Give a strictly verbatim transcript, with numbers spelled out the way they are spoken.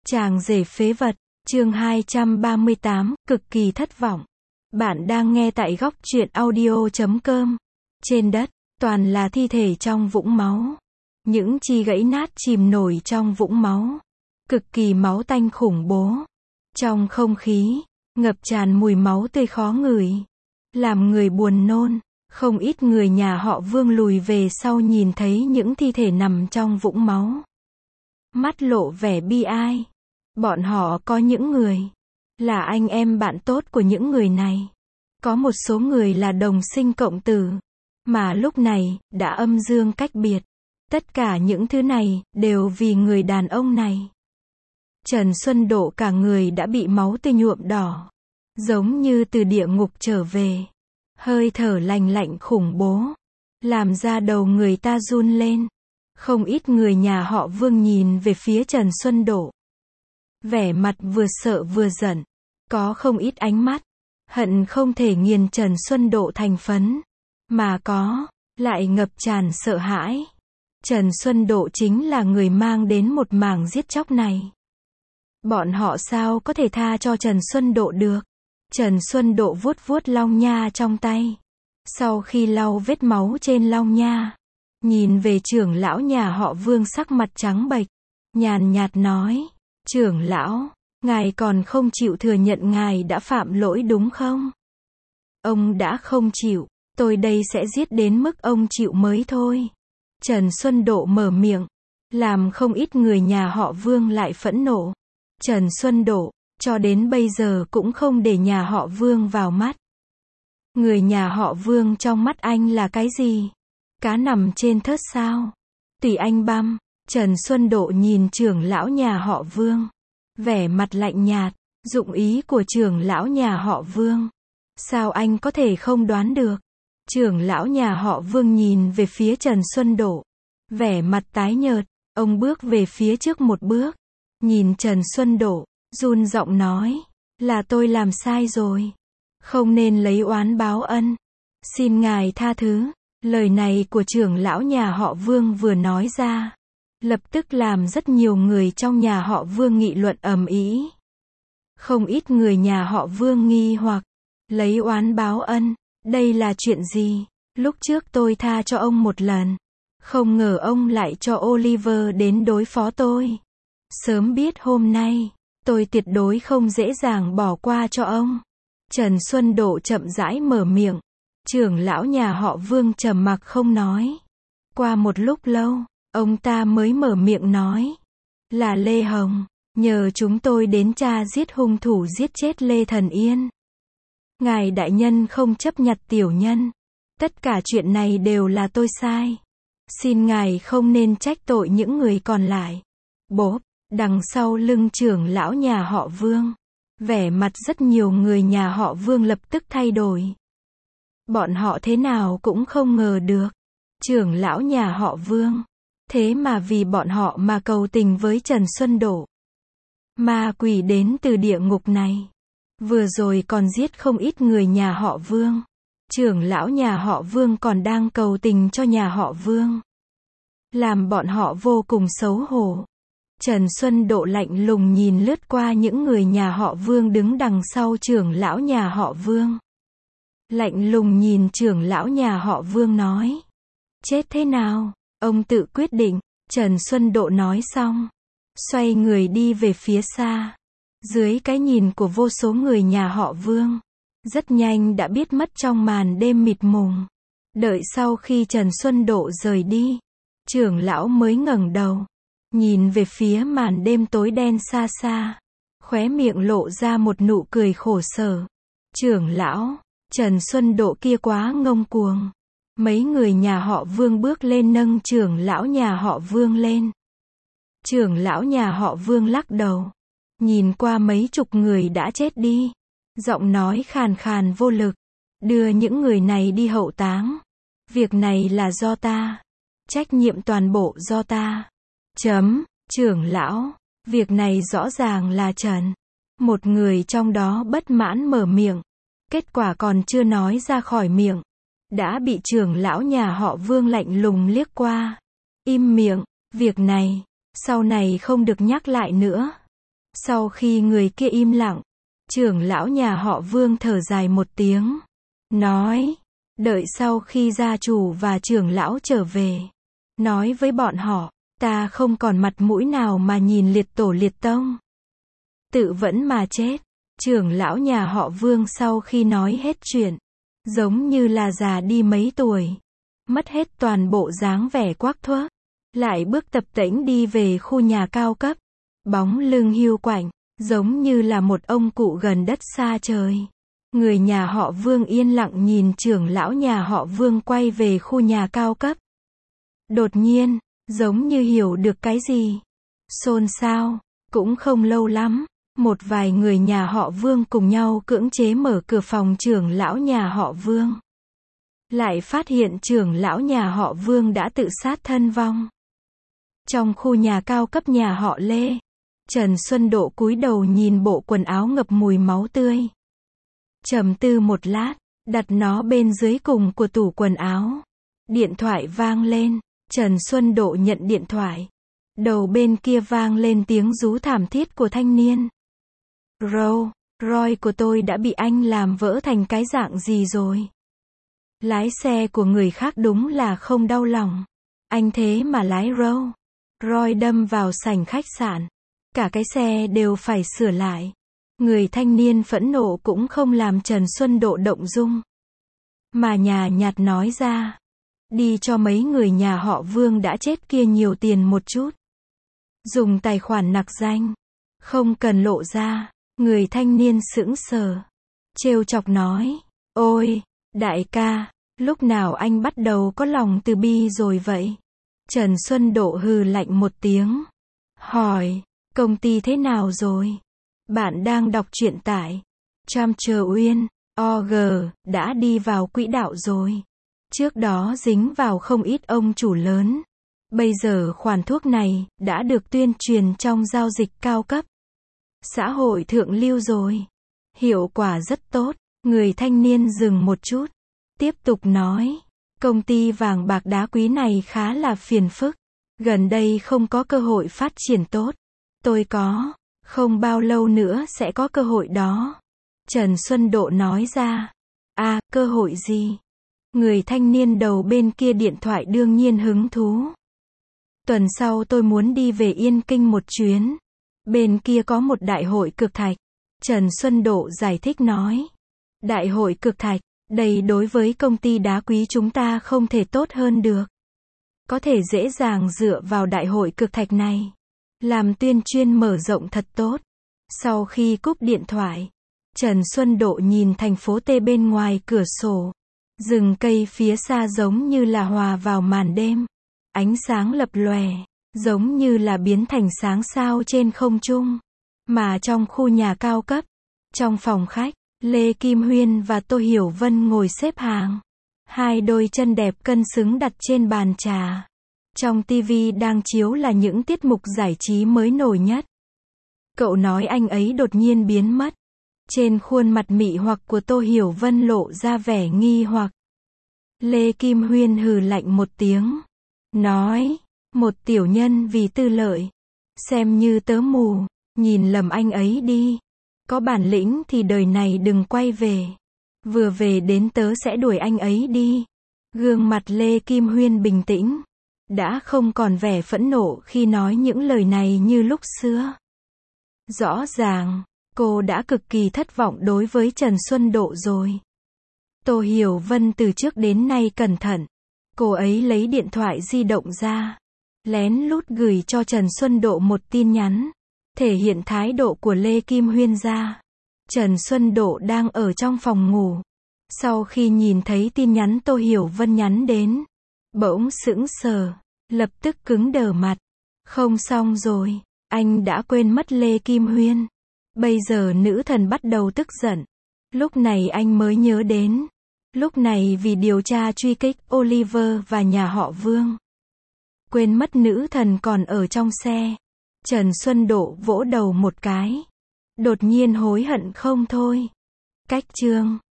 Chàng rể phế vật, chương hai trăm ba mươi tám, cực kỳ thất vọng. Bạn đang nghe tại góc truyện audio chấm com. Trên đất, toàn là thi thể trong vũng máu. Những chi gãy nát chìm nổi trong vũng máu. Cực kỳ máu tanh khủng bố. Trong không khí, ngập tràn mùi máu tươi khó ngửi. Làm người buồn nôn. Không ít người nhà họ Vương lùi về sau nhìn thấy những thi thể nằm trong vũng máu. Mắt lộ vẻ bi ai. Bọn họ có những người là anh em bạn tốt của những người này. Có một số người là đồng sinh cộng tử, mà lúc này đã âm dương cách biệt. Tất cả những thứ này đều vì người đàn ông này. Trần Xuân Độ cả người đã bị máu tươi nhuộm đỏ, giống như từ địa ngục trở về. Hơi thở lạnh lạnh khủng bố, làm da đầu người ta run lên. Không ít người nhà họ Vương nhìn về phía Trần Xuân Độ. Vẻ mặt vừa sợ vừa giận. Có không ít ánh mắt hận không thể nghiền Trần Xuân Độ thành phấn. Mà có, lại ngập tràn sợ hãi. Trần Xuân Độ chính là người mang đến một mảng giết chóc này. Bọn họ sao có thể tha cho Trần Xuân Độ được. Trần Xuân Độ vuốt vuốt long nha trong tay. Sau khi lau vết máu trên long nha, nhìn về trưởng lão nhà họ Vương sắc mặt trắng bệch, nhàn nhạt nói: "Trưởng lão, ngài còn không chịu thừa nhận ngài đã phạm lỗi đúng không?" "Ông đã không chịu, tôi đây sẽ giết đến mức ông chịu mới thôi." Trần Xuân Độ mở miệng, làm không ít người nhà họ Vương lại phẫn nộ. Trần Xuân Độ, cho đến bây giờ cũng không để nhà họ Vương vào mắt. Người nhà họ Vương trong mắt anh là cái gì? Cá nằm trên thớt sao? Tùy anh băm. Trần Xuân Độ nhìn trưởng lão nhà họ Vương, vẻ mặt lạnh nhạt. Dụng ý của trưởng lão nhà họ Vương, sao anh có thể không đoán được? Trưởng lão nhà họ Vương nhìn về phía Trần Xuân Độ, vẻ mặt tái nhợt. Ông bước về phía trước một bước, nhìn Trần Xuân Độ, run giọng nói: "Là tôi làm sai rồi, không nên lấy oán báo ân, xin ngài tha thứ." Lời này của trưởng lão nhà họ Vương vừa nói ra, lập tức làm rất nhiều người trong nhà họ Vương nghị luận ầm ĩ. Không ít người nhà họ Vương nghi hoặc, lấy oán báo ân, đây là chuyện gì? Lúc trước tôi tha cho ông một lần, không ngờ ông lại cho Oliver đến đối phó tôi. Sớm biết hôm nay, tôi tuyệt đối không dễ dàng bỏ qua cho ông. Trần Xuân Độ chậm rãi mở miệng. Trưởng lão nhà họ Vương trầm mặc không nói. Qua một lúc lâu, ông ta mới mở miệng nói: "Là Lê Hồng, nhờ chúng tôi đến tra giết hung thủ giết chết Lê Thần Yên. Ngài đại nhân không chấp nhặt tiểu nhân. Tất cả chuyện này đều là tôi sai. Xin ngài không nên trách tội những người còn lại." Bốp, đằng sau lưng trưởng lão nhà họ Vương, vẻ mặt rất nhiều người nhà họ Vương lập tức thay đổi. Bọn họ thế nào cũng không ngờ được, trưởng lão nhà họ Vương, thế mà vì bọn họ mà cầu tình với Trần Xuân Độ. Ma quỷ đến từ địa ngục này, vừa rồi còn giết không ít người nhà họ Vương. Trưởng lão nhà họ Vương còn đang cầu tình cho nhà họ Vương, làm bọn họ vô cùng xấu hổ. Trần Xuân Độ lạnh lùng nhìn lướt qua những người nhà họ Vương đứng đằng sau trưởng lão nhà họ Vương. Lạnh lùng nhìn trưởng lão nhà họ Vương nói: "Chết thế nào, ông tự quyết định." Trần Xuân Độ nói xong, xoay người đi về phía xa. Dưới cái nhìn của vô số người nhà họ Vương, rất nhanh đã biết mất trong màn đêm mịt mùng. Đợi sau khi Trần Xuân Độ rời đi, trưởng lão mới ngẩng đầu, nhìn về phía màn đêm tối đen xa xa, khóe miệng lộ ra một nụ cười khổ sở. "Trưởng lão, Trần Xuân Độ kia quá ngông cuồng." Mấy người nhà họ Vương bước lên nâng trưởng lão nhà họ Vương lên. Trưởng lão nhà họ Vương lắc đầu, nhìn qua mấy chục người đã chết đi, giọng nói khàn khàn vô lực: "Đưa những người này đi hậu táng. Việc này là do ta, trách nhiệm toàn bộ do ta." Chấm, trưởng lão, việc này rõ ràng là Trần. Một người trong đó bất mãn mở miệng. Kết quả còn chưa nói ra khỏi miệng, đã bị trưởng lão nhà họ Vương lạnh lùng liếc qua. "Im miệng, việc này, sau này không được nhắc lại nữa." Sau khi người kia im lặng, trưởng lão nhà họ Vương thở dài một tiếng, nói, đợi sau khi gia chủ và trưởng lão trở về, nói với bọn họ, ta không còn mặt mũi nào mà nhìn liệt tổ liệt tông. Tự vẫn mà chết. Trưởng lão nhà họ Vương sau khi nói hết chuyện, giống như là già đi mấy tuổi, mất hết toàn bộ dáng vẻ quắc thước, lại bước tập tễnh đi về khu nhà cao cấp, bóng lưng hiu quạnh, giống như là một ông cụ gần đất xa trời. Người nhà họ Vương yên lặng nhìn trưởng lão nhà họ Vương quay về khu nhà cao cấp. Đột nhiên, giống như hiểu được cái gì, xôn xao. Cũng không lâu lắm, một vài người nhà họ Vương cùng nhau cưỡng chế mở cửa phòng trưởng lão nhà họ Vương. Lại phát hiện trưởng lão nhà họ Vương đã tự sát thân vong. Trong khu nhà cao cấp nhà họ Lê, Trần Xuân Độ cúi đầu nhìn bộ quần áo ngập mùi máu tươi. Trầm tư một lát, đặt nó bên dưới cùng của tủ quần áo. Điện thoại vang lên, Trần Xuân Độ nhận điện thoại. Đầu bên kia vang lên tiếng rú thảm thiết của thanh niên. Roy, Roy của tôi đã bị anh làm vỡ thành cái dạng gì rồi? Lái xe của người khác đúng là không đau lòng. Anh thế mà lái Roy. Roy đâm vào sảnh khách sạn. Cả cái xe đều phải sửa lại. Người thanh niên phẫn nộ cũng không làm Trần Xuân Độ động dung, mà nhàn nhạt nói ra, đi cho mấy người nhà họ Vương đã chết kia nhiều tiền một chút. Dùng tài khoản nặc danh, không cần lộ ra. Người thanh niên sững sờ, trêu chọc nói, ôi, đại ca, lúc nào anh bắt đầu có lòng từ bi rồi vậy? Trần Xuân Độ hừ lạnh một tiếng, hỏi, công ty thế nào rồi? Bạn đang đọc truyện tại Trumcher Uyên, o giê, đã đi vào quỹ đạo rồi. Trước đó dính vào không ít ông chủ lớn. Bây giờ khoản thuốc này đã được tuyên truyền trong giao dịch cao cấp, xã hội thượng lưu rồi. Hiệu quả rất tốt. Người thanh niên dừng một chút, tiếp tục nói, công ty vàng bạc đá quý này khá là phiền phức. Gần đây không có cơ hội phát triển tốt. Tôi có, không bao lâu nữa sẽ có cơ hội đó. Trần Xuân Độ nói ra. À, cơ hội gì? Người thanh niên đầu bên kia điện thoại đương nhiên hứng thú. Tuần sau tôi muốn đi về Yên Kinh một chuyến. Bên kia có một đại hội cực thạch. Trần Xuân Độ giải thích nói. Đại hội cực thạch, đây đối với công ty đá quý chúng ta không thể tốt hơn được. Có thể dễ dàng dựa vào đại hội cực thạch này, làm tuyên truyền mở rộng thật tốt. Sau khi cúp điện thoại, Trần Xuân Độ nhìn thành phố T bên ngoài cửa sổ. Rừng cây phía xa giống như là hòa vào màn đêm. Ánh sáng lập lòe, giống như là biến thành sáng sao trên không trung. Mà trong khu nhà cao cấp, trong phòng khách, Lê Kim Huyên và Tô Hiểu Vân ngồi xếp hàng. Hai đôi chân đẹp cân xứng đặt trên bàn trà. Trong tivi đang chiếu là những tiết mục giải trí mới nổi nhất. Cậu nói anh ấy đột nhiên biến mất. Trên khuôn mặt mị hoặc của Tô Hiểu Vân lộ ra vẻ nghi hoặc. Lê Kim Huyên hừ lạnh một tiếng. Nói, một tiểu nhân vì tư lợi. Xem như tớ mù, nhìn lầm anh ấy đi. Có bản lĩnh thì đời này đừng quay về. Vừa về đến tớ sẽ đuổi anh ấy đi. Gương mặt Lê Kim Huyên bình tĩnh. Đã không còn vẻ phẫn nộ khi nói những lời này như lúc xưa. Rõ ràng, cô đã cực kỳ thất vọng đối với Trần Xuân Độ rồi. Tô Hiểu Vân từ trước đến nay cẩn thận. Cô ấy lấy điện thoại di động ra, lén lút gửi cho Trần Xuân Độ một tin nhắn, thể hiện thái độ của Lê Kim Huyên ra. Trần Xuân Độ đang ở trong phòng ngủ. Sau khi nhìn thấy tin nhắn Tô Hiểu Vân nhắn đến, bỗng sững sờ, lập tức cứng đờ mặt. Không xong rồi, anh đã quên mất Lê Kim Huyên. Bây giờ nữ thần bắt đầu tức giận. Lúc này anh mới nhớ đến. Lúc này vì điều tra truy kích Oliver và nhà họ Vương. Quên mất nữ thần còn ở trong xe. Trần Xuân Độ vỗ đầu một cái. Đột nhiên hối hận không thôi. Cách chương